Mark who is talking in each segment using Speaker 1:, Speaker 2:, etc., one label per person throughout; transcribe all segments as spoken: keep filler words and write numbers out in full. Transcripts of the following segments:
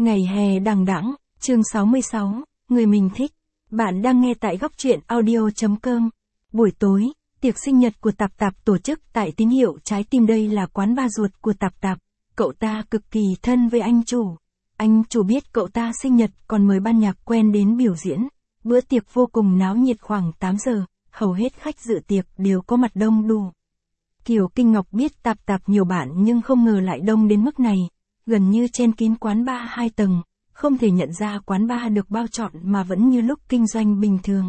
Speaker 1: Ngày hè đằng đẵng, chương sáu mươi sáu, người mình thích. Bạn đang nghe tại góc truyện audio chấm com. Buổi tối, tiệc sinh nhật của Tạp Tạp tổ chức tại Tín Hiệu Trái Tim. Đây là quán bar ruột của Tạp Tạp. Cậu ta cực kỳ thân với anh chủ. Anh chủ biết cậu ta sinh nhật còn mời ban nhạc quen đến biểu diễn. Bữa tiệc vô cùng náo nhiệt. Khoảng tám giờ, hầu hết khách dự tiệc đều có mặt đông đủ. Kiều Kinh Ngọc biết Tạp Tạp nhiều bạn nhưng không ngờ lại đông đến mức này. Gần như chen kín quán bar hai tầng, không thể nhận ra quán bar được bao trọn mà vẫn như lúc kinh doanh bình thường.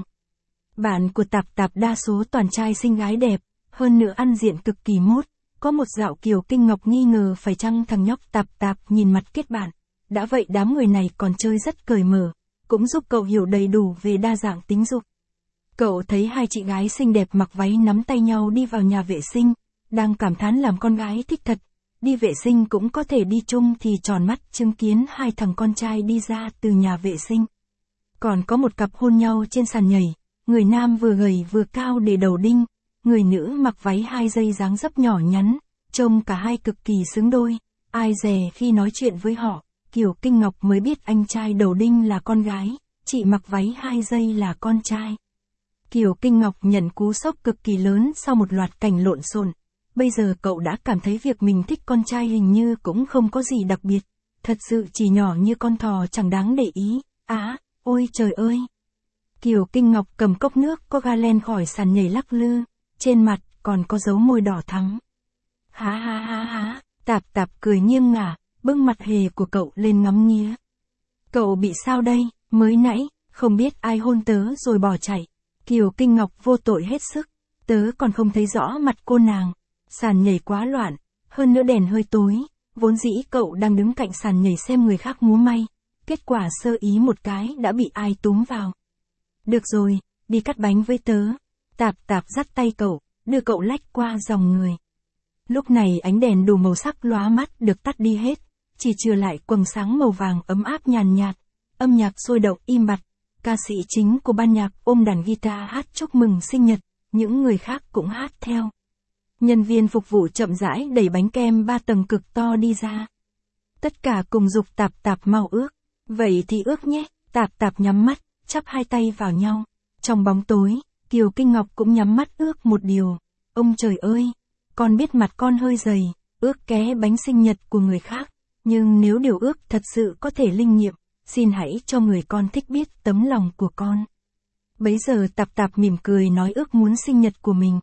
Speaker 1: Bạn của Tạp Tạp đa số toàn trai xinh gái đẹp, hơn nữa ăn diện cực kỳ mốt. Có một dạo Kiều Kinh Ngọc nghi ngờ phải chăng thằng nhóc Tạp Tạp nhìn mặt kết bạn. Đã vậy đám người này còn chơi rất cởi mở, cũng giúp cậu hiểu đầy đủ về đa dạng tính dục. Cậu thấy hai chị gái xinh đẹp mặc váy nắm tay nhau đi vào nhà vệ sinh, đang cảm thán làm con gái thích thật. Đi vệ sinh cũng có thể đi chung thì tròn mắt chứng kiến hai thằng con trai đi ra từ nhà vệ sinh. Còn có một cặp hôn nhau trên sàn nhảy, người nam vừa gầy vừa cao để đầu đinh, người nữ mặc váy hai dây dáng dấp nhỏ nhắn, trông cả hai cực kỳ xứng đôi. Ai dè khi nói chuyện với họ, Kiều Kinh Ngọc mới biết anh trai đầu đinh là con gái, chị mặc váy hai dây là con trai. Kiều Kinh Ngọc nhận cú sốc cực kỳ lớn sau một loạt cảnh lộn xộn. Bây giờ cậu đã cảm thấy việc mình thích con trai hình như cũng không có gì đặc biệt. Thật sự chỉ nhỏ như con thỏ chẳng đáng để ý. Á, ôi trời ơi! Kiều Kinh Ngọc cầm cốc nước có ga len khỏi sàn nhảy lắc lư, trên mặt còn có dấu môi đỏ thắm. Há há há há, Tạp Tạp cười nghiêng ngả, bưng mặt hề của cậu lên ngắm nghía. Cậu bị sao đây, mới nãy, không biết ai hôn tớ rồi bỏ chạy. Kiều Kinh Ngọc vô tội hết sức, tớ còn không thấy rõ mặt cô nàng. Sàn nhảy quá loạn, hơn nữa đèn hơi tối, vốn dĩ cậu đang đứng cạnh sàn nhảy xem người khác múa may, kết quả sơ ý một cái đã bị ai túm vào. Được rồi, đi cắt bánh với tớ. Tạp Tạp dắt tay cậu, đưa cậu lách qua dòng người. Lúc này ánh đèn đủ màu sắc lóa mắt được tắt đi hết, chỉ chừa lại quầng sáng màu vàng ấm áp nhàn nhạt, âm nhạc sôi động im bặt, ca sĩ chính của ban nhạc ôm đàn guitar hát chúc mừng sinh nhật, những người khác cũng hát theo. Nhân viên phục vụ chậm rãi đẩy bánh kem ba tầng cực to đi ra. Tất cả cùng giục Tạp Tạp mau ước. Vậy thì ước nhé. Tạp Tạp nhắm mắt, chắp hai tay vào nhau. Trong bóng tối, Kiều Kinh Ngọc cũng nhắm mắt ước một điều. Ông trời ơi, con biết mặt con hơi dày, ước ké bánh sinh nhật của người khác. Nhưng nếu điều ước thật sự có thể linh nghiệm, xin hãy cho người con thích biết tấm lòng của con. Bấy giờ Tạp Tạp mỉm cười nói ước muốn sinh nhật của mình.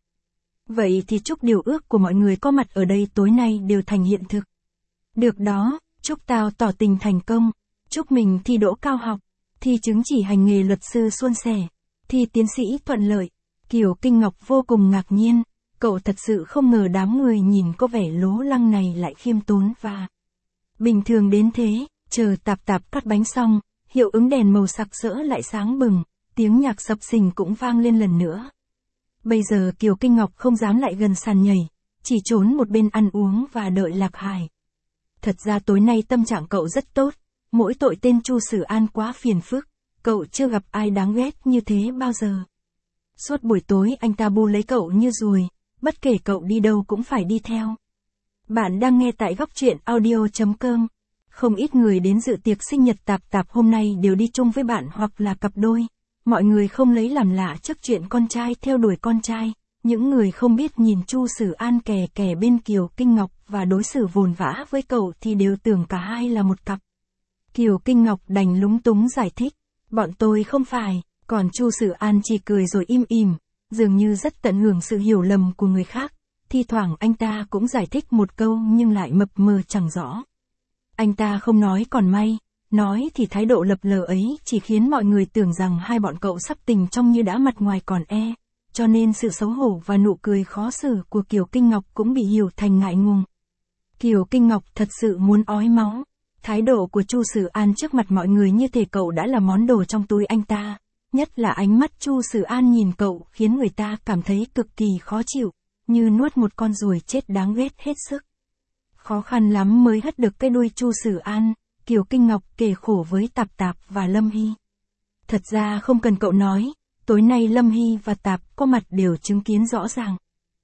Speaker 1: Vậy thì chúc điều ước của mọi người có mặt ở đây tối nay đều thành hiện thực. Được đó, chúc tao tỏ tình thành công, chúc mình thi đỗ cao học, thi chứng chỉ hành nghề luật sư suôn sẻ, thi tiến sĩ thuận lợi. Kiều Kinh Ngọc vô cùng ngạc nhiên, cậu thật sự không ngờ đám người nhìn có vẻ lố lăng này lại khiêm tốn và bình thường đến thế. Chờ Tạp Tạp cắt bánh xong, hiệu ứng đèn màu sặc sỡ lại sáng bừng, tiếng nhạc sập sình cũng vang lên lần nữa. Bây giờ Kiều Kinh Ngọc không dám lại gần sàn nhảy, chỉ trốn một bên ăn uống và đợi Lạc Hải. Thật ra tối nay tâm trạng cậu rất tốt, mỗi tội tên Chu Sử An quá phiền phức, cậu chưa gặp ai đáng ghét như thế bao giờ. Suốt buổi tối anh ta bu lấy cậu như ruồi, bất kể cậu đi đâu cũng phải đi theo. Bạn đang nghe tại góc truyện audio chấm com. Không ít người đến dự tiệc sinh nhật Tạp Tạp hôm nay đều đi chung với bạn hoặc là cặp đôi. Mọi người không lấy làm lạ trước chuyện con trai theo đuổi con trai, những người không biết nhìn Chu Sử An kè kè bên Kiều Kinh Ngọc và đối xử vồn vã với cậu thì đều tưởng cả hai là một cặp. Kiều Kinh Ngọc đành lúng túng giải thích, bọn tôi không phải, còn Chu Sử An chỉ cười rồi im ỉm, dường như rất tận hưởng sự hiểu lầm của người khác, thi thoảng anh ta cũng giải thích một câu nhưng lại mập mờ chẳng rõ. Anh ta không nói còn may. Nói thì thái độ lập lờ ấy chỉ khiến mọi người tưởng rằng hai bọn cậu sắp tình trong như đã mặt ngoài còn e, cho nên sự xấu hổ và nụ cười khó xử của Kiều Kinh Ngọc cũng bị hiểu thành ngại ngùng. Kiều Kinh Ngọc thật sự muốn ói máu, thái độ của Chu Sử An trước mặt mọi người như thể cậu đã là món đồ trong túi anh ta, nhất là ánh mắt Chu Sử An nhìn cậu khiến người ta cảm thấy cực kỳ khó chịu, như nuốt một con ruồi chết đáng ghét hết sức. Khó khăn lắm mới hất được cái đuôi Chu Sử An. Kiều Kinh Ngọc kể khổ với Tạp Tạp và Lâm Hy. Thật ra không cần cậu nói, tối nay Lâm Hy và Tạp có mặt đều chứng kiến rõ ràng.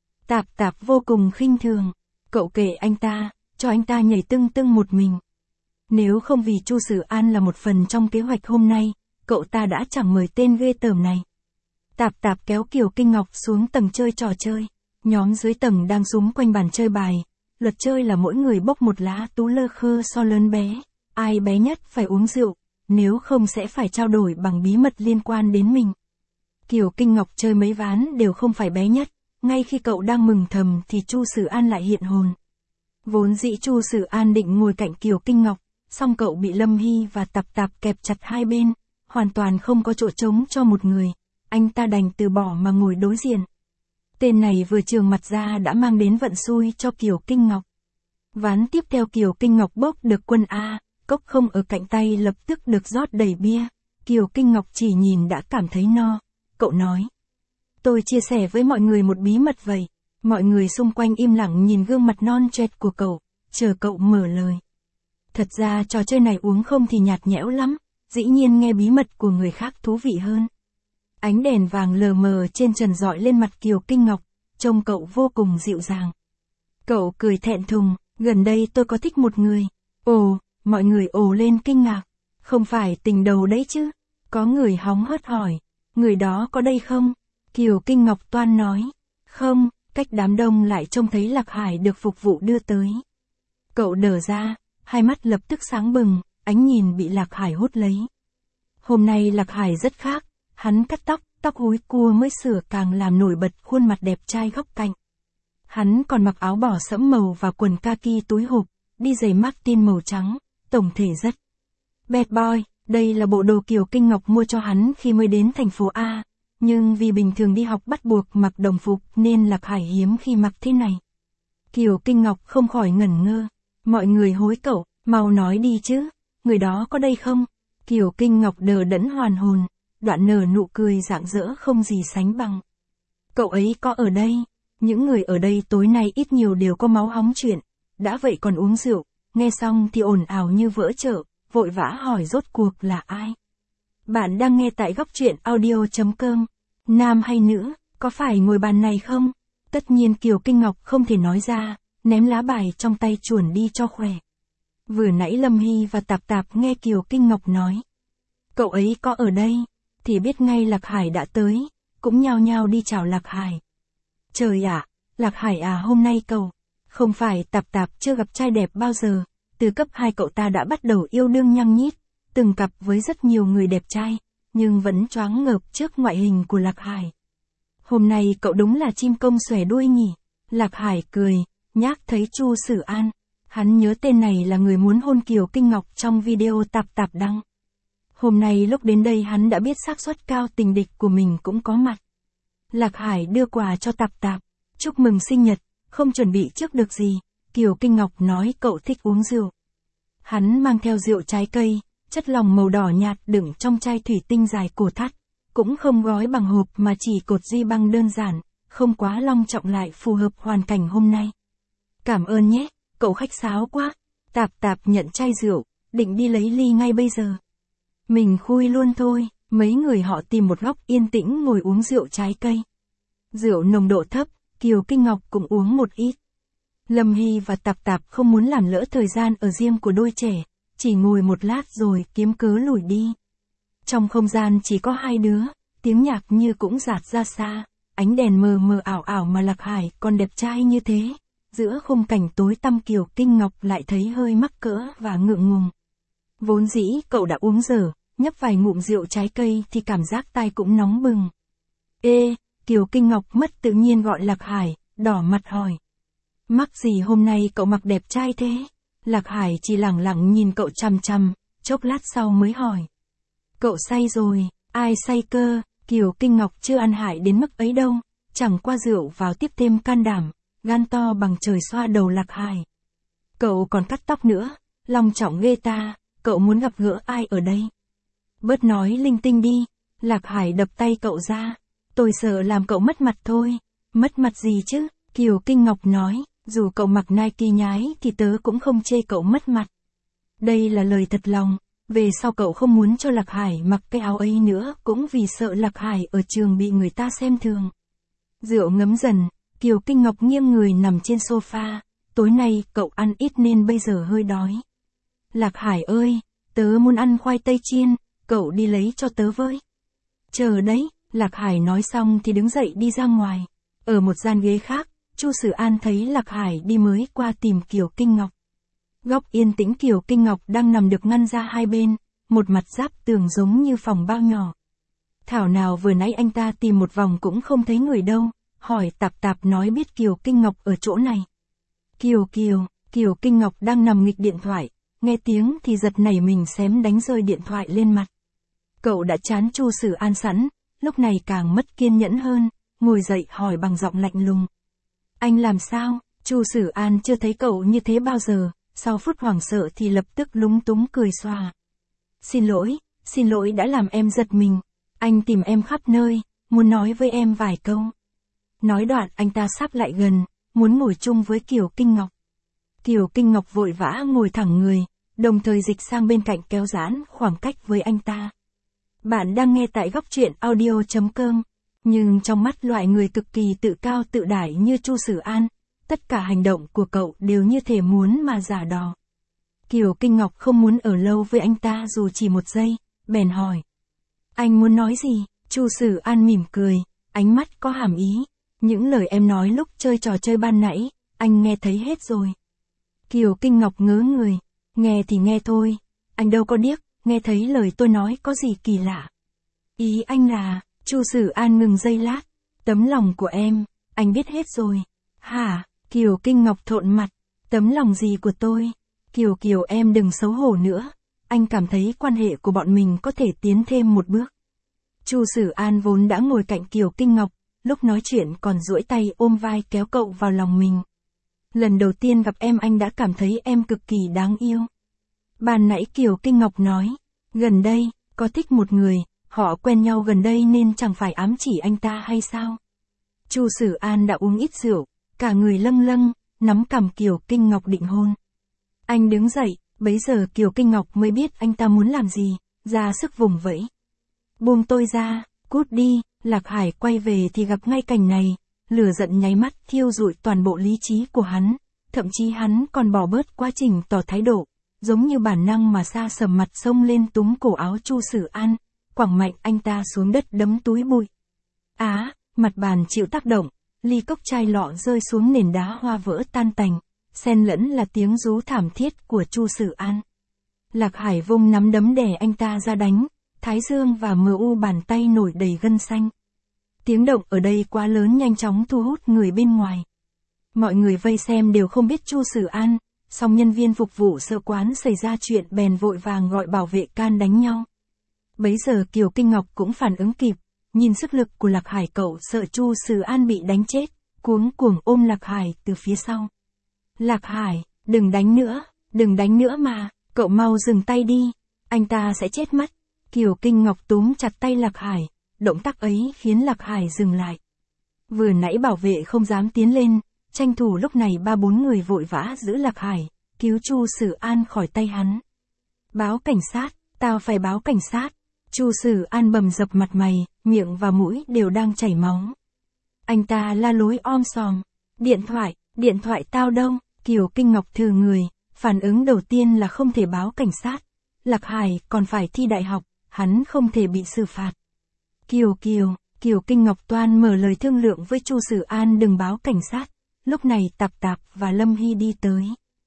Speaker 1: Tạp Tạp vô cùng khinh thường, cậu kể anh ta, cho anh ta nhảy tưng tưng một mình. Nếu không vì Chu Sử An là một phần trong kế hoạch hôm nay, cậu ta đã chẳng mời tên ghê tởm này. Tạp Tạp kéo Kiều Kinh Ngọc xuống tầng chơi trò chơi. Nhóm dưới tầng đang xúm quanh bàn chơi bài. Luật chơi là mỗi người bốc một lá tú lơ khơ so lớn bé. Ai bé nhất phải uống rượu, nếu không sẽ phải trao đổi bằng bí mật liên quan đến mình. Kiều Kinh Ngọc chơi mấy ván đều không phải bé nhất. Ngay khi cậu đang mừng thầm thì Chu Sử An lại hiện hồn. Vốn dĩ Chu Sử An định ngồi cạnh Kiều Kinh Ngọc, song cậu bị Lâm Hy và Tạp Tạp kẹp chặt hai bên, hoàn toàn không có chỗ trống cho một người. Anh ta đành từ bỏ mà ngồi đối diện. Tên này vừa trường mặt ra đã mang đến vận xui cho Kiều Kinh Ngọc. Ván tiếp theo Kiều Kinh Ngọc bốc được quân A, cốc không ở cạnh tay lập tức được rót đầy bia. Kiều Kinh Ngọc chỉ nhìn đã cảm thấy no. Cậu nói: tôi chia sẻ với mọi người một bí mật vậy. Mọi người xung quanh im lặng nhìn gương mặt non choẹt của cậu, chờ cậu mở lời. Thật ra trò chơi này uống không thì nhạt nhẽo lắm, dĩ nhiên nghe bí mật của người khác thú vị hơn. Ánh đèn vàng lờ mờ trên trần rọi lên mặt Kiều Kinh Ngọc, trông cậu vô cùng dịu dàng. Cậu cười thẹn thùng: gần đây tôi có thích một người. Ồ, mọi người ồ lên kinh ngạc. Không phải tình đầu đấy chứ? Có người hóng hớt hỏi: người đó có đây không? Kiều Kinh Ngọc toan nói: không, cách đám đông lại trông thấy Lạc Hải được phục vụ đưa tới. Cậu đờ ra, hai mắt lập tức sáng bừng, ánh nhìn bị Lạc Hải hút lấy. Hôm nay Lạc Hải rất khác, hắn cắt tóc, tóc húi cua mới sửa càng làm nổi bật khuôn mặt đẹp trai góc cạnh. Hắn còn mặc áo bò sẫm màu và quần kaki túi hộp, đi giày Martin màu trắng, tổng thể rất bad boy. Đây là bộ đồ Kiều Kinh Ngọc mua cho hắn khi mới đến thành phố A, nhưng vì bình thường đi học bắt buộc mặc đồng phục nên Lạc Hải hiếm khi mặc thế này. Kiều Kinh Ngọc không khỏi ngẩn ngơ. Mọi người hối cậu: mau nói đi chứ, người đó có đây không? Kiều Kinh Ngọc đờ đẫn hoàn hồn, đoạn nở nụ cười rạng rỡ không gì sánh bằng. Cậu ấy có ở đây. Những người ở đây tối nay ít nhiều đều có máu hóng chuyện, đã vậy còn uống rượu. Nghe xong thì ồn ào như vỡ chợ, vội vã hỏi rốt cuộc là ai. Bạn đang nghe tại góc truyện audio chấm com. Nam hay nữ, có phải ngồi bàn này không? Tất nhiên Kiều Kinh Ngọc không thể nói ra, ném lá bài trong tay chuồn đi cho khỏe. Vừa nãy Lâm Hy và Tạp Tạp nghe Kiều Kinh Ngọc nói: cậu ấy có ở đây, thì biết ngay Lạc Hải đã tới, cũng nhao nhao đi chào Lạc Hải. Trời ạ, Lạc Hải à, hôm nay cậu, không phải Tạp Tạp chưa gặp trai đẹp bao giờ, từ cấp hai cậu ta đã bắt đầu yêu đương nhăng nhít, từng cặp với rất nhiều người đẹp trai, nhưng vẫn choáng ngợp trước ngoại hình của Lạc Hải. Hôm nay cậu đúng là chim công xòe đuôi nhỉ? Lạc Hải cười, nhắc thấy Chu Sử An. Hắn nhớ tên này là người muốn hôn Kiều Kinh Ngọc trong video Tạp Tạp đăng. Hôm nay lúc đến đây hắn đã biết xác suất cao tình địch của mình cũng có mặt. Lạc Hải đưa quà cho Tạp Tạp, chúc mừng sinh nhật, không chuẩn bị trước được gì. Kiều Kinh Ngọc nói cậu thích uống rượu. Hắn mang theo rượu trái cây, chất lỏng màu đỏ nhạt đựng trong chai thủy tinh dài cổ thắt, cũng không gói bằng hộp mà chỉ cột di băng đơn giản, không quá long trọng lại phù hợp hoàn cảnh hôm nay. Cảm ơn nhé, cậu khách sáo quá. Tạp Tạp nhận chai rượu, định đi lấy ly ngay bây giờ. Mình khui luôn thôi. Mấy người họ tìm một góc yên tĩnh ngồi uống rượu trái cây. Rượu nồng độ thấp, Kiều Kinh Ngọc cũng uống một ít. Lâm Hy và Tạp Tạp không muốn làm lỡ thời gian ở riêng của đôi trẻ, chỉ ngồi một lát rồi kiếm cớ lủi đi. Trong không gian chỉ có hai đứa, tiếng nhạc như cũng rạt ra xa, ánh đèn mờ mờ ảo ảo mà Lạc Hải còn đẹp trai như thế. Giữa khung cảnh tối tăm Kiều Kinh Ngọc lại thấy hơi mắc cỡ và ngượng ngùng. Vốn dĩ cậu đã uống dở, nhấp vài ngụm rượu trái cây thì cảm giác tai cũng nóng bừng. Ê, Kiều Kinh Ngọc mất tự nhiên gọi Lạc Hải, đỏ mặt hỏi. Mắc gì hôm nay cậu mặc đẹp trai thế? Lạc Hải chỉ lẳng lặng nhìn cậu chằm chằm, chốc lát sau mới hỏi. Cậu say rồi, ai say cơ? Kiều Kinh Ngọc chưa ăn hại đến mức ấy đâu, chẳng qua rượu vào tiếp thêm can đảm, gan to bằng trời xoa đầu Lạc Hải. Cậu còn cắt tóc nữa, long trọng ghê ta, cậu muốn gặp gỡ ai ở đây? Bớt nói linh tinh đi. Lạc Hải đập tay cậu ra. Tôi sợ làm cậu mất mặt thôi. Mất mặt gì chứ? Kiều Kinh Ngọc nói, dù cậu mặc Nike nhái thì tớ cũng không chê cậu mất mặt. Đây là lời thật lòng. Về sau cậu không muốn cho Lạc Hải mặc cái áo ấy nữa, cũng vì sợ Lạc Hải ở trường bị người ta xem thường. Rượu ngấm dần, Kiều Kinh Ngọc nghiêng người nằm trên sofa. Tối nay cậu ăn ít nên bây giờ hơi đói. Lạc Hải ơi, tớ muốn ăn khoai tây chiên, cậu đi lấy cho tớ với. Chờ đấy, Lạc Hải nói xong thì đứng dậy đi ra ngoài. Ở một gian ghế khác, Chu Sử An thấy Lạc Hải đi mới qua tìm Kiều Kinh Ngọc. Góc yên tĩnh Kiều Kinh Ngọc đang nằm được ngăn ra hai bên, một mặt giáp tường giống như phòng bao nhỏ. Thảo nào vừa nãy anh ta tìm một vòng cũng không thấy người đâu, hỏi Tạp Tạp nói biết Kiều Kinh Ngọc ở chỗ này. Kiều Kiều, Kiều Kinh Ngọc đang nằm nghịch điện thoại, nghe tiếng thì giật nảy mình xém đánh rơi điện thoại lên mặt. Cậu đã chán Chu Sử An sẵn, lúc này càng mất kiên nhẫn hơn, ngồi dậy hỏi bằng giọng lạnh lùng. Anh làm sao? Chu Sử An chưa thấy cậu như thế bao giờ, sau phút hoảng sợ thì lập tức lúng túng cười xòa. Xin lỗi, xin lỗi đã làm em giật mình, anh tìm em khắp nơi, muốn nói với em vài câu. Nói đoạn anh ta sắp lại gần, muốn ngồi chung với Kiều Kinh Ngọc. Kiều Kinh Ngọc vội vã ngồi thẳng người, đồng thời dịch sang bên cạnh kéo giãn khoảng cách với anh ta. Bạn đang nghe tại góc truyện audio chấm com, nhưng trong mắt loại người cực kỳ tự cao tự đại như Chu Sử An, tất cả hành động của cậu đều như thể muốn mà giả đò. Kiều Kinh Ngọc không muốn ở lâu với anh ta dù chỉ một giây, bèn hỏi. Anh muốn nói gì? Chu Sử An mỉm cười, ánh mắt có hàm ý. Những lời em nói lúc chơi trò chơi ban nãy, anh nghe thấy hết rồi. Kiều Kinh Ngọc ngớ người, nghe thì nghe thôi, anh đâu có điếc, nghe thấy lời tôi nói có gì kỳ lạ. Ý anh là, Chu Sử An ngừng giây lát, tấm lòng của em, anh biết hết rồi. Hả? Kiều Kinh Ngọc thộn mặt, tấm lòng gì của tôi? Kiều Kiều em đừng xấu hổ nữa, anh cảm thấy quan hệ của bọn mình có thể tiến thêm một bước. Chu Sử An vốn đã ngồi cạnh Kiều Kinh Ngọc, lúc nói chuyện còn duỗi tay ôm vai kéo cậu vào lòng mình. Lần đầu tiên gặp em anh đã cảm thấy em cực kỳ đáng yêu. Ban nãy Kiều Kinh Ngọc nói, gần đây, có thích một người, họ quen nhau gần đây nên chẳng phải ám chỉ anh ta hay sao? Chu Sử An đã uống ít rượu, cả người lâng lâng, nắm cằm Kiều Kinh Ngọc định hôn. Anh đứng dậy, bấy giờ Kiều Kinh Ngọc mới biết anh ta muốn làm gì, ra sức vùng vẫy. Buông tôi ra, cút đi. Lạc Hải quay về thì gặp ngay cảnh này, lửa giận nháy mắt thiêu rụi toàn bộ lý trí của hắn, thậm chí hắn còn bỏ bớt quá trình tỏ thái độ, giống như bản năng mà sa sầm mặt xông lên túm cổ áo Chu Sử An, quẳng mạnh anh ta xuống đất đấm túi bụi. Á, mặt bàn chịu tác động, ly cốc chai lọ rơi xuống nền đá hoa vỡ tan tành, xen lẫn là tiếng rú thảm thiết của Chu Sử An. Lạc Hải vung nắm đấm đè anh ta ra đánh, thái dương và mờ u bàn tay nổi đầy gân xanh. Tiếng động ở đây quá lớn nhanh chóng thu hút người bên ngoài. Mọi người vây xem đều không biết Chu Sử An, song nhân viên phục vụ sợ quán xảy ra chuyện bèn vội vàng gọi bảo vệ can đánh nhau. Bấy giờ Kiều Kinh Ngọc cũng phản ứng kịp, nhìn sức lực của Lạc Hải cậu sợ Chu Sử An bị đánh chết, cuống cuồng ôm Lạc Hải từ phía sau. Lạc Hải, đừng đánh nữa, đừng đánh nữa mà, cậu mau dừng tay đi, anh ta sẽ chết mất. Kiều Kinh Ngọc túm chặt tay Lạc Hải, động tác ấy khiến Lạc Hải dừng lại. Vừa nãy bảo vệ không dám tiến lên, tranh thủ lúc này ba bốn người vội vã giữ Lạc Hải, cứu Chu Sử An khỏi tay hắn. Báo cảnh sát, tao phải báo cảnh sát. Chu Sử An bầm dập mặt mày, miệng và mũi đều đang chảy máu. Anh ta la lối om sòm. Điện thoại, điện thoại tao đâu? Kiều Kinh Ngọc thừ người, phản ứng đầu tiên là không thể báo cảnh sát. Lạc Hải còn phải thi đại học, hắn không thể bị xử phạt. Kiều Kiều, Kiều Kinh Ngọc toan mở lời thương lượng với Chu Sử An đừng báo cảnh sát. Lúc này Tạp Tạp và Lâm Hy đi tới.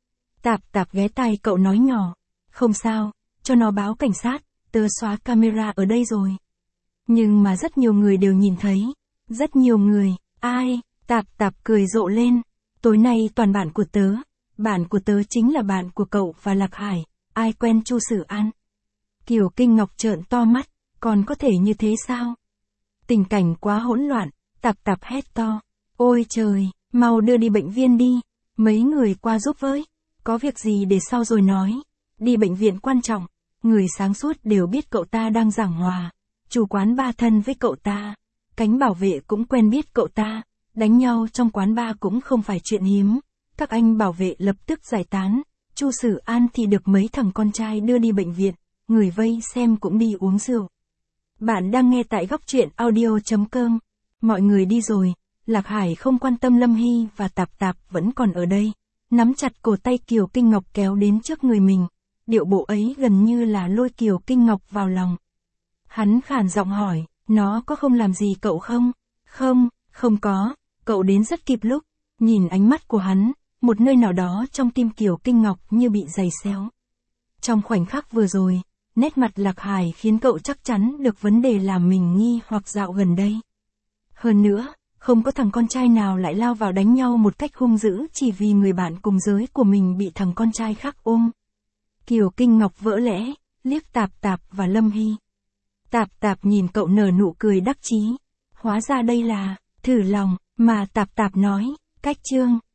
Speaker 1: Tạp Tạp ghé tai cậu nói nhỏ. Không sao, cho nó báo cảnh sát, tớ xóa camera ở đây rồi. Nhưng mà rất nhiều người đều nhìn thấy. Rất nhiều người, ai? Tạp Tạp cười rộ lên. Tối nay toàn bạn của tớ. Bạn của tớ chính là bạn của cậu và Lạc Hải. Ai quen Chu Sử An? Kiều Kinh Ngọc trợn to mắt. Còn có thể như thế sao? Tình cảnh quá hỗn loạn. Tạp Tạp hét to. Ôi trời, mau đưa đi bệnh viện đi. Mấy người qua giúp với. Có việc gì để sau rồi nói. Đi bệnh viện quan trọng. Người sáng suốt đều biết cậu ta đang giảng hòa. Chủ quán ba thân với cậu ta. Cánh bảo vệ cũng quen biết cậu ta. Đánh nhau trong quán bar cũng không phải chuyện hiếm. Các anh bảo vệ lập tức giải tán. Chu Sử An thì được mấy thằng con trai đưa đi bệnh viện. Người vây xem cũng đi uống rượu. Bạn đang nghe tại góc truyện audio chấm com. Mọi người đi rồi. Lạc Hải không quan tâm Lâm Hy và Tạp Tạp vẫn còn ở đây. Nắm chặt cổ tay Kiều Kinh Ngọc kéo đến trước người mình. điệu bộ ấy gần như là lôi Kiều Kinh Ngọc vào lòng. Hắn khàn giọng hỏi, nó có không làm gì cậu không? Không, không có, cậu đến rất kịp lúc. Nhìn ánh mắt của hắn, một nơi nào đó trong tim Kiều Kinh Ngọc như bị giày xéo. Trong khoảnh khắc vừa rồi, nét mặt Lạc Hải khiến cậu chắc chắn được vấn đề làm mình nghi hoặc dạo gần đây. Hơn nữa, không có thằng con trai nào lại lao vào đánh nhau một cách hung dữ chỉ vì người bạn cùng giới của mình bị thằng con trai khác ôm. Kiều Kinh Ngọc vỡ lẽ, liếc Tạp Tạp và Lâm Hy. Tạp Tạp nhìn cậu nở nụ cười đắc chí. Hóa ra đây là thử lòng mà Tạp Tạp nói, cách chương.